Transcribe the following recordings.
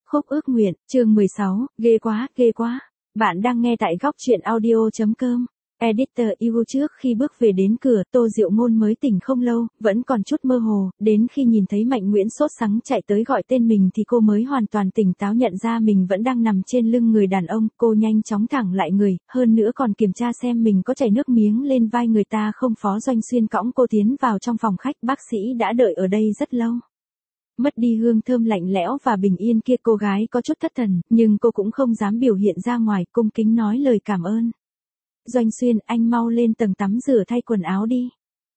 Khúc ước nguyện, chương 16, ghê quá, ghê quá. Bạn đang nghe tại góc truyện audio.com. Editor yêu trước khi bước về đến cửa, Tô Diệu Ngôn mới tỉnh không lâu, vẫn còn chút mơ hồ, đến khi nhìn thấy Mạnh Nguyễn sốt sắng chạy tới gọi tên mình thì cô mới hoàn toàn tỉnh táo nhận ra mình vẫn đang nằm trên lưng người đàn ông, cô nhanh chóng thẳng lại người, hơn nữa còn kiểm tra xem mình có chảy nước miếng lên vai người ta không. Phó Doanh Xuyên cõng cô tiến vào trong phòng khách, bác sĩ đã đợi ở đây rất lâu. Mất đi hương thơm lạnh lẽo và bình yên kia, cô gái có chút thất thần, nhưng cô cũng không dám biểu hiện ra ngoài, cung kính nói lời cảm ơn. Doanh Xuyên, anh mau lên tầng tắm rửa thay quần áo đi.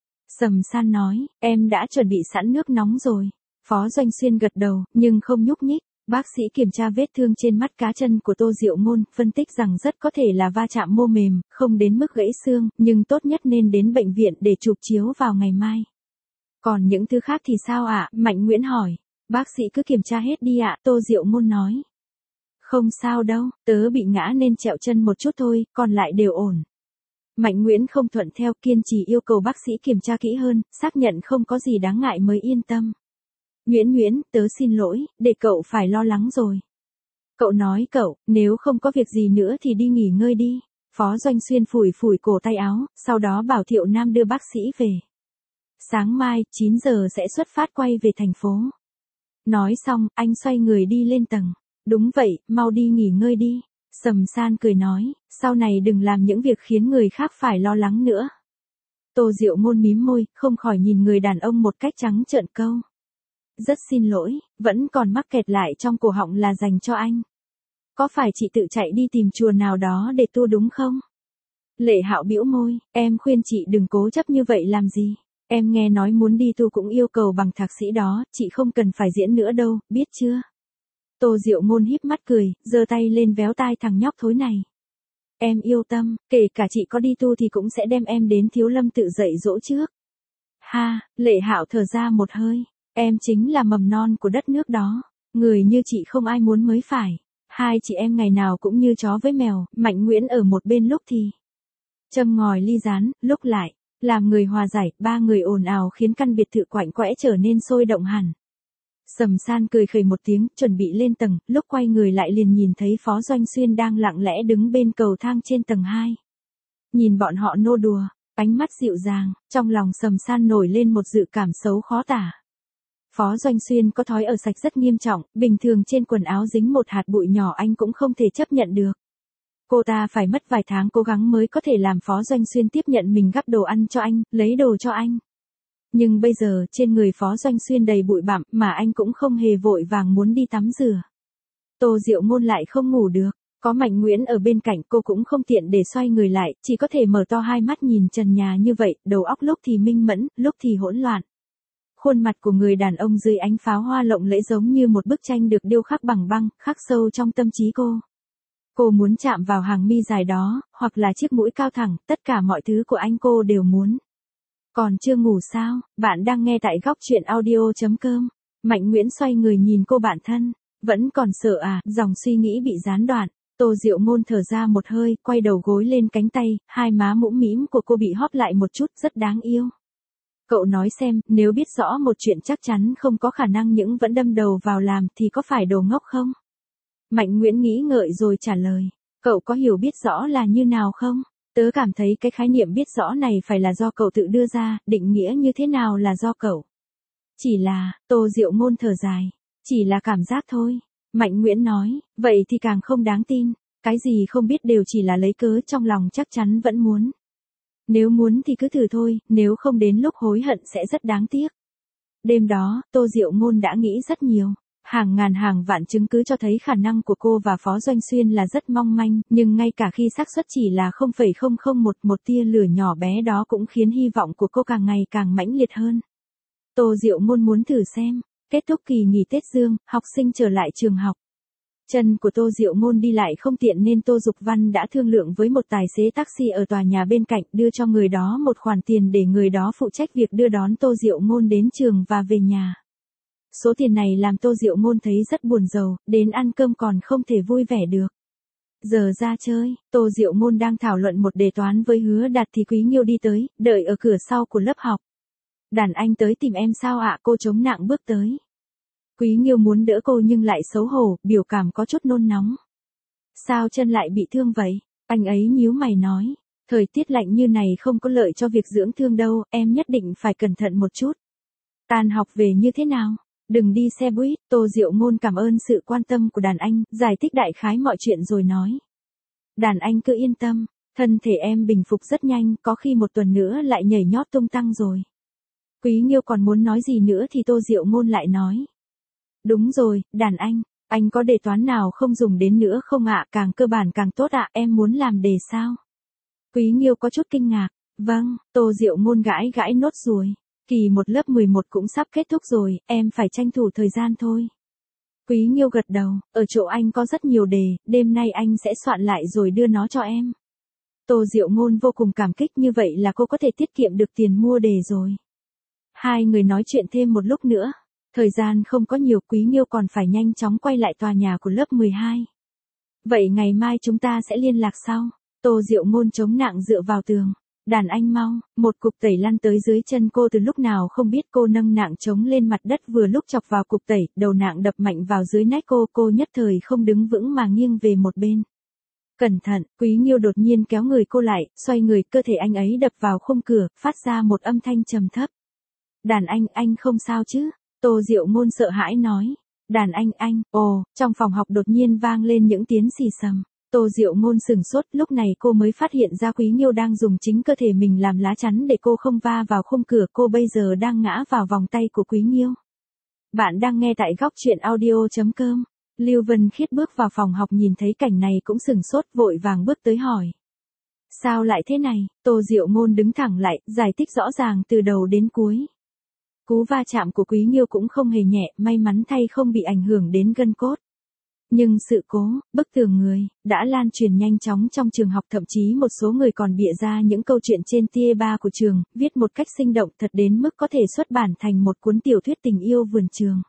Sầm San nói, em đã chuẩn bị sẵn nước nóng rồi. Phó Doanh Xuyên gật đầu, nhưng không nhúc nhích. Bác sĩ kiểm tra vết thương trên mắt cá chân của Tô Diệu Ngôn, phân tích rằng rất có thể là va chạm mô mềm, không đến mức gãy xương, nhưng tốt nhất nên đến bệnh viện để chụp chiếu vào ngày mai. Còn những thứ khác thì sao ạ? Mạnh Nguyễn hỏi. Bác sĩ cứ kiểm tra hết đi ạ, Tô Diệu Ngôn nói. Không sao đâu, tớ bị ngã nên trẹo chân một chút thôi, còn lại đều ổn. Mạnh Nguyễn không thuận theo, kiên trì yêu cầu bác sĩ kiểm tra kỹ hơn, xác nhận không có gì đáng ngại mới yên tâm. Nguyễn, tớ xin lỗi, để cậu phải lo lắng rồi. Cậu nói nếu không có việc gì nữa thì đi nghỉ ngơi đi. Phó Doanh Xuyên phủi cổ tay áo, sau đó bảo Thiệu Nam đưa bác sĩ về. Sáng mai, 9 giờ sẽ xuất phát quay về thành phố. Nói xong, anh xoay người đi lên tầng. Đúng vậy, mau đi nghỉ ngơi đi. Sầm San cười nói, sau này đừng làm những việc khiến người khác phải lo lắng nữa. Tô Diệu Ngôn mím môi, không khỏi nhìn người đàn ông một cách trắng trợn câu. Rất xin lỗi, vẫn còn mắc kẹt lại trong cổ họng là dành cho anh. Có phải chị tự chạy đi tìm chùa nào đó để tu đúng không? Lệ Hạo bĩu môi, em khuyên chị đừng cố chấp như vậy làm gì. Em nghe nói muốn đi tu cũng yêu cầu bằng thạc sĩ đó, chị không cần phải diễn nữa đâu, biết chưa? Tô Diệu Ngôn híp mắt cười, giơ tay lên véo tai thằng nhóc thối này. Em yêu tâm, kể cả chị có đi tu thì cũng sẽ đem em đến Thiếu Lâm tự dạy dỗ trước. Ha, Lệ Hạo thở ra một hơi, em chính là mầm non của đất nước đó, người như chị không ai muốn mới phải. Hai chị em ngày nào cũng như chó với mèo, Mạnh Nguyễn ở một bên lúc thì châm ngòi ly rán, lúc lại làm người hòa giải, ba người ồn ào khiến căn biệt thự quạnh quẽ trở nên sôi động hẳn. Sầm San cười khẩy một tiếng, chuẩn bị lên tầng, lúc quay người lại liền nhìn thấy Phó Doanh Xuyên đang lặng lẽ đứng bên cầu thang trên tầng 2. Nhìn bọn họ nô đùa, ánh mắt dịu dàng, trong lòng Sầm San nổi lên một dự cảm xấu khó tả. Phó Doanh Xuyên có thói ở sạch rất nghiêm trọng, bình thường trên quần áo dính một hạt bụi nhỏ anh cũng không thể chấp nhận được. Cô ta phải mất vài tháng cố gắng mới có thể làm Phó Doanh Xuyên tiếp nhận mình gắp đồ ăn cho anh, lấy đồ cho anh. Nhưng bây giờ trên người Phó Doanh Xuyên đầy bụi bặm mà anh cũng không hề vội vàng muốn đi tắm rửa. Tô Diệu Ngôn lại không ngủ được, có Mạnh Nguyễn ở bên cạnh cô cũng không tiện để xoay người lại, chỉ có thể mở to hai mắt nhìn trần nhà như vậy, đầu óc lúc thì minh mẫn, lúc thì hỗn loạn. Khuôn mặt của người đàn ông dưới ánh pháo hoa lộng lẫy giống như một bức tranh được điêu khắc bằng băng, khắc sâu trong tâm trí cô. Cô muốn chạm vào hàng mi dài đó, hoặc là chiếc mũi cao thẳng, tất cả mọi thứ của anh cô đều muốn. Còn chưa ngủ sao? Bạn đang nghe tại góc truyện audio.com. Mạnh Nguyễn xoay người nhìn cô bạn thân. Vẫn còn sợ à? Dòng suy nghĩ bị gián đoạn. Tô Diệu Ngôn thở ra một hơi, quay đầu gối lên cánh tay, hai má mũm mĩm của cô bị hóp lại một chút, rất đáng yêu. Cậu nói xem, nếu biết rõ một chuyện chắc chắn không có khả năng nhưng vẫn đâm đầu vào làm thì có phải đồ ngốc không? Mạnh Nguyễn nghĩ ngợi rồi trả lời. Cậu có hiểu biết rõ là như nào không? Tớ cảm thấy cái khái niệm biết rõ này phải là do cậu tự đưa ra, định nghĩa như thế nào là do cậu. Chỉ là, Tô Diệu Ngôn thở dài. Chỉ là cảm giác thôi. Mạnh Nguyễn nói, vậy thì càng không đáng tin. Cái gì không biết đều chỉ là lấy cớ, trong lòng chắc chắn vẫn muốn. Nếu muốn thì cứ thử thôi, nếu không đến lúc hối hận sẽ rất đáng tiếc. Đêm đó, Tô Diệu Ngôn đã nghĩ rất nhiều. Hàng ngàn hàng vạn chứng cứ cho thấy khả năng của cô và Phó Doanh Xuyên là rất mong manh, nhưng ngay cả khi xác suất chỉ là 0,001, một tia lửa nhỏ bé đó cũng khiến hy vọng của cô càng ngày càng mãnh liệt hơn. Tô Diệu Ngôn muốn thử xem. Kết thúc kỳ nghỉ Tết Dương, học sinh trở lại trường học. Chân của Tô Diệu Ngôn đi lại không tiện nên Tô Dục Văn đã thương lượng với một tài xế taxi ở tòa nhà bên cạnh, đưa cho người đó một khoản tiền để người đó phụ trách việc đưa đón Tô Diệu Ngôn đến trường và về nhà. Số tiền này làm Tô Diệu Ngôn thấy rất buồn rầu, đến ăn cơm còn không thể vui vẻ được. Giờ ra chơi, Tô Diệu Ngôn đang thảo luận một đề toán với Hứa Đạt thì Quý Nghiêu đi tới, đợi ở cửa sau của lớp học. Đàn anh tới tìm em sao ạ? Cô chống nặng bước tới. Quý Nghiêu muốn đỡ cô nhưng lại xấu hổ, biểu cảm có chút nôn nóng. Sao chân lại bị thương vậy? Anh ấy nhíu mày nói. Thời tiết lạnh như này không có lợi cho việc dưỡng thương đâu, em nhất định phải cẩn thận một chút. Tan học về như thế nào? Đừng đi xe buýt, Tô Diệu Ngôn cảm ơn sự quan tâm của đàn anh, giải thích đại khái mọi chuyện rồi nói. Đàn anh cứ yên tâm, thân thể em bình phục rất nhanh, có khi một tuần nữa lại nhảy nhót tung tăng rồi. Quý Nghiêu còn muốn nói gì nữa thì Tô Diệu Ngôn lại nói. Đúng rồi, đàn anh có đề toán nào không dùng đến nữa không ạ? Càng cơ bản càng tốt ạ, em muốn làm đề sao? Quý Nghiêu có chút kinh ngạc. Vâng, Tô Diệu Ngôn gãi gãi nốt ruồi. Kỳ một lớp 11 cũng sắp kết thúc rồi, em phải tranh thủ thời gian thôi. Quý Nghiêu gật đầu, ở chỗ anh có rất nhiều đề, đêm nay anh sẽ soạn lại rồi đưa nó cho em. Tô Diệu Ngôn vô cùng cảm kích, như vậy là cô có thể tiết kiệm được tiền mua đề rồi. Hai người nói chuyện thêm một lúc nữa. Thời gian không có nhiều, Quý Nghiêu còn phải nhanh chóng quay lại tòa nhà của lớp 12. Vậy ngày mai chúng ta sẽ liên lạc sau. Tô Diệu Ngôn chống nặng dựa vào tường. Đàn anh mau, một cục tẩy lăn tới dưới chân cô từ lúc nào không biết, cô nâng nạng chống lên mặt đất vừa lúc chọc vào cục tẩy, đầu nạng đập mạnh vào dưới nách cô nhất thời không đứng vững mà nghiêng về một bên. Cẩn thận, Quý Nghiêu đột nhiên kéo người cô lại, xoay người, cơ thể anh ấy đập vào khung cửa, phát ra một âm thanh trầm thấp. Đàn anh không sao chứ? Tô Diệu Ngôn sợ hãi nói. Đàn anh, trong phòng học đột nhiên vang lên những tiếng xì xầm. Tô Diệu Ngôn sừng sốt, lúc này cô mới phát hiện ra Quý Nghiêu đang dùng chính cơ thể mình làm lá chắn để cô không va vào khung cửa, cô bây giờ đang ngã vào vòng tay của Quý Nghiêu. Bạn đang nghe tại góc truyện audio.com. Lưu Vân Khiết bước vào phòng học nhìn thấy cảnh này cũng sừng sốt, vội vàng bước tới hỏi. Sao lại thế này? Tô Diệu Ngôn đứng thẳng lại, giải thích rõ ràng từ đầu đến cuối. Cú va chạm của Quý Nghiêu cũng không hề nhẹ, may mắn thay không bị ảnh hưởng đến gân cốt. Nhưng sự cố, bức tường người, đã lan truyền nhanh chóng trong trường học, thậm chí một số người còn bịa ra những câu chuyện trên tia ba của trường, viết một cách sinh động thật đến mức có thể xuất bản thành một cuốn tiểu thuyết tình yêu vườn trường.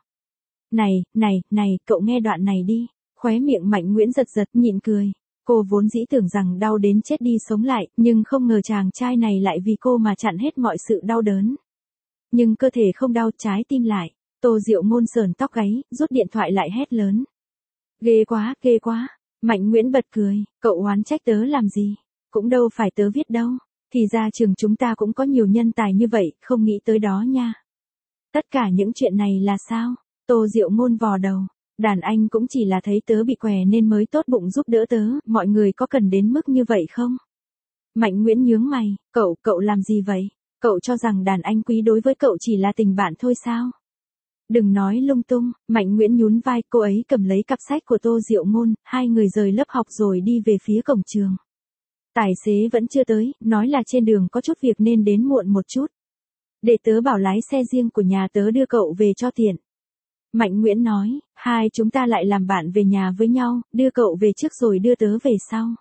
Này, cậu nghe đoạn này đi. Khóe miệng Mạnh Nguyễn giật giật, nhịn cười. Cô vốn dĩ tưởng rằng đau đến chết đi sống lại, nhưng không ngờ chàng trai này lại vì cô mà chặn hết mọi sự đau đớn. Nhưng cơ thể không đau, trái tim lại. Tô Diệu Ngôn sờn tóc gáy, rút điện thoại lại hét lớn. Ghê quá. Mạnh Nguyễn bật cười, cậu oán trách tớ làm gì? Cũng đâu phải tớ viết đâu. Thì ra trường chúng ta cũng có nhiều nhân tài như vậy, không nghĩ tới đó nha. Tất cả những chuyện này là sao? Tô Diệu Ngôn vò đầu. Đàn anh cũng chỉ là thấy tớ bị què nên mới tốt bụng giúp đỡ tớ, mọi người có cần đến mức như vậy không? Mạnh Nguyễn nhướng mày, cậu làm gì vậy? Cậu cho rằng đàn anh quý đối với cậu chỉ là tình bạn thôi sao? Đừng nói lung tung, Mạnh Nguyễn nhún vai, cô ấy cầm lấy cặp sách của Tô Diệu Ngôn, hai người rời lớp học rồi đi về phía cổng trường. Tài xế vẫn chưa tới, nói là trên đường có chút việc nên đến muộn một chút. Để tớ bảo lái xe riêng của nhà tớ đưa cậu về cho tiện. Mạnh Nguyễn nói, hai chúng ta lại làm bạn về nhà với nhau, đưa cậu về trước rồi đưa tớ về sau.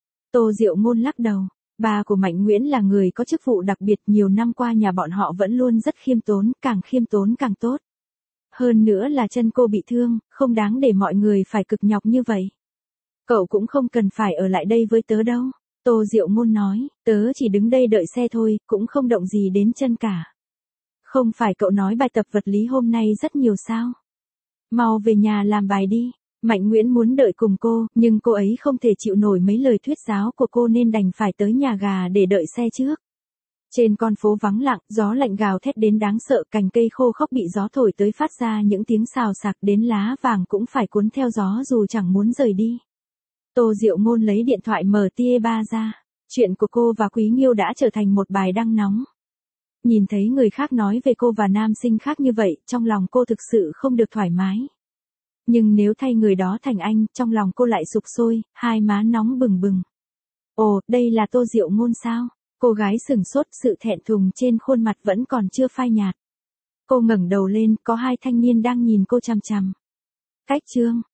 Tô Diệu Ngôn lắc đầu. Ba của Mạnh Nguyễn là người có chức vụ đặc biệt, nhiều năm qua nhà bọn họ vẫn luôn rất khiêm tốn, càng khiêm tốn càng tốt. Hơn nữa là chân cô bị thương, không đáng để mọi người phải cực nhọc như vậy. Cậu cũng không cần phải ở lại đây với tớ đâu. Tô Diệu Ngôn nói, tớ chỉ đứng đây đợi xe thôi, cũng không động gì đến chân cả. Không phải cậu nói bài tập vật lý hôm nay rất nhiều sao? Mau về nhà làm bài đi. Mạnh Nguyễn muốn đợi cùng cô, nhưng cô ấy không thể chịu nổi mấy lời thuyết giáo của cô nên đành phải tới nhà gà để đợi xe trước. Trên con phố vắng lặng, gió lạnh gào thét đến đáng sợ, cành cây khô khốc bị gió thổi tới phát ra những tiếng xào xạc, đến lá vàng cũng phải cuốn theo gió dù chẳng muốn rời đi. Tô Diệu Ngôn lấy điện thoại mở tia ba ra. Chuyện của cô và Quý Nghiêu đã trở thành một bài đăng nóng. Nhìn thấy người khác nói về cô và nam sinh khác như vậy, trong lòng cô thực sự không được thoải mái. Nhưng nếu thay người đó thành anh, trong lòng cô lại sục sôi, hai má nóng bừng bừng. Ồ, đây là Tô Diệu Ngôn sao? Cô gái sừng sốt, sự thẹn thùng trên khuôn mặt vẫn còn chưa phai nhạt. Cô ngẩng đầu lên, có hai thanh niên đang nhìn cô chằm chằm. Cách chương